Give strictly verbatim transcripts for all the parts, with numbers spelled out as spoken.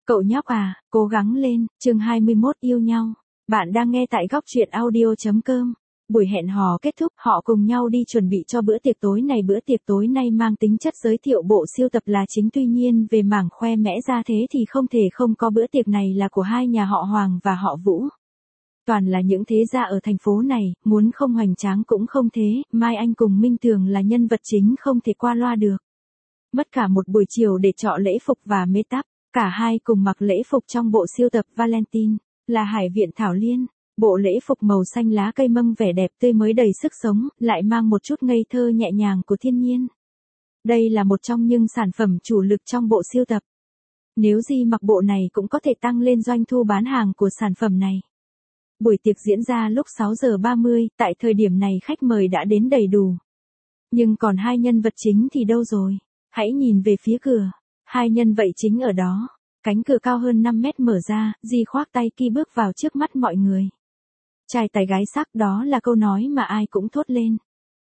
Cậu nhóc à, cố gắng lên, chương hai mươi mốt yêu nhau. Bạn đang nghe tại góc truyện audio chấm com. Buổi hẹn hò kết thúc, họ cùng nhau đi chuẩn bị cho bữa tiệc tối này. Bữa tiệc tối nay mang tính chất giới thiệu bộ sưu tập là chính, tuy nhiên về mảng khoe mẽ ra thế thì không thể không có. Bữa tiệc này là của hai nhà họ Hoàng và họ Vũ. Toàn là những thế gia ở thành phố này, muốn không hoành tráng cũng không thế. Mai Anh cùng Minh Tường là nhân vật chính, không thể qua loa được. Mất cả một buổi chiều để chọn lễ phục và make up. Cả hai cùng mặc lễ phục trong bộ sưu tập Valentine, là Hải Viện Thảo Liên. Bộ lễ phục màu xanh lá cây mâm vẻ đẹp tươi mới đầy sức sống, lại mang một chút ngây thơ nhẹ nhàng của thiên nhiên. Đây là một trong những sản phẩm chủ lực trong bộ sưu tập. Nếu Di mặc bộ này cũng có thể tăng lên doanh thu bán hàng của sản phẩm này. Buổi tiệc diễn ra lúc sáu giờ ba mươi, tại thời điểm này khách mời đã đến đầy đủ. Nhưng còn hai nhân vật chính thì đâu rồi? Hãy nhìn về phía cửa. Hai nhân vật chính ở đó. Cánh cửa cao hơn năm mét mở ra, Di khoác tay Ki bước vào trước mắt mọi người. Trai tài gái sắc, đó là câu nói mà ai cũng thốt lên.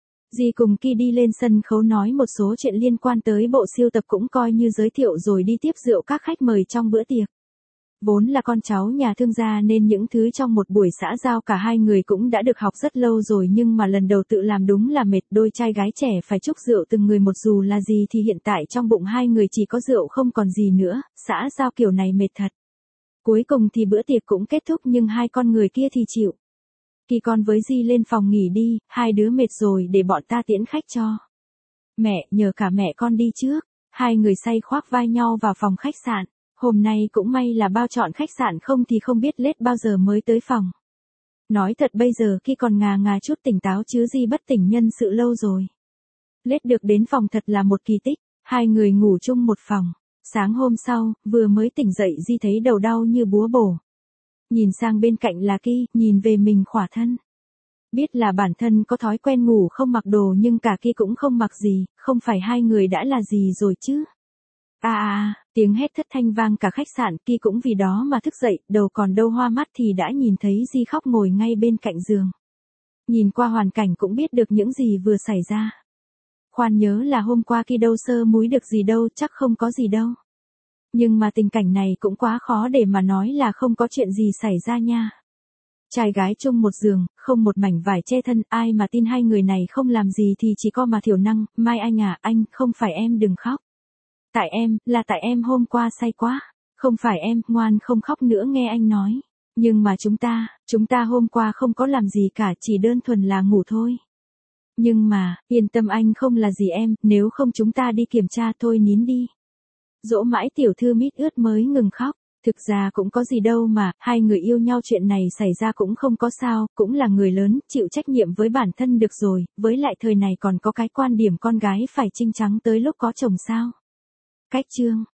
Di cùng Ki đi lên sân khấu nói một số chuyện liên quan tới bộ sưu tập, cũng coi như giới thiệu rồi đi tiếp rượu các khách mời trong bữa tiệc. Vốn là con cháu nhà thương gia nên những thứ trong một buổi xã giao cả hai người cũng đã được học rất lâu rồi, nhưng mà lần đầu tự làm đúng là mệt. Đôi trai gái trẻ phải chúc rượu từng người một, dù là gì thì hiện tại trong bụng hai người chỉ có rượu không còn gì nữa, xã giao kiểu này mệt thật. Cuối cùng thì bữa tiệc cũng kết thúc, nhưng hai con người kia thì chịu. Ki con với Di lên phòng nghỉ đi, hai đứa mệt rồi, để bọn ta tiễn khách cho. Mẹ, nhờ cả mẹ con đi trước. Hai người say khoác vai nhau vào phòng khách sạn. Hôm nay cũng may là bao chọn khách sạn, không thì không biết lết bao giờ mới tới phòng. Nói thật bây giờ Ki còn ngà ngà chút tỉnh táo, chứ Di bất tỉnh nhân sự lâu rồi. Lết được đến phòng thật là một kỳ tích. Hai người ngủ chung một phòng. Sáng hôm sau, vừa mới tỉnh dậy Di thấy đầu đau như búa bổ. Nhìn sang bên cạnh là Ki, nhìn về mình khỏa thân. Biết là bản thân có thói quen ngủ không mặc đồ, nhưng cả Ki cũng không mặc gì, không phải hai người đã là gì rồi chứ. À à, tiếng hét thất thanh vang cả khách sạn. Ki cũng vì đó mà thức dậy, đầu còn đâu hoa mắt thì đã nhìn thấy Di khóc ngồi ngay bên cạnh giường. Nhìn qua hoàn cảnh cũng biết được những gì vừa xảy ra. Khoan nhớ là hôm qua Ki đâu sơ múi được gì đâu, chắc không có gì đâu. Nhưng mà tình cảnh này cũng quá khó để mà nói là không có chuyện gì xảy ra nha. Trai gái chung một giường, không một mảnh vải che thân, ai mà tin hai người này không làm gì thì chỉ có mà Thiểu Năng. Mai Anh à, anh, không phải em, đừng khóc. Tại em, là tại em hôm qua say quá. Không phải em, ngoan không khóc nữa nghe anh nói. Nhưng mà chúng ta, chúng ta hôm qua không có làm gì cả, chỉ đơn thuần là ngủ thôi. Nhưng mà, yên tâm anh, không là gì em, nếu không chúng ta đi kiểm tra thôi, nín đi. Dỗ mãi tiểu thư mít ướt mới ngừng khóc. Thực ra cũng có gì đâu mà, hai người yêu nhau chuyện này xảy ra cũng không có sao, cũng là người lớn, chịu trách nhiệm với bản thân được rồi, với lại thời này còn có cái quan điểm con gái phải trinh trắng tới lúc có chồng sao. Cách chương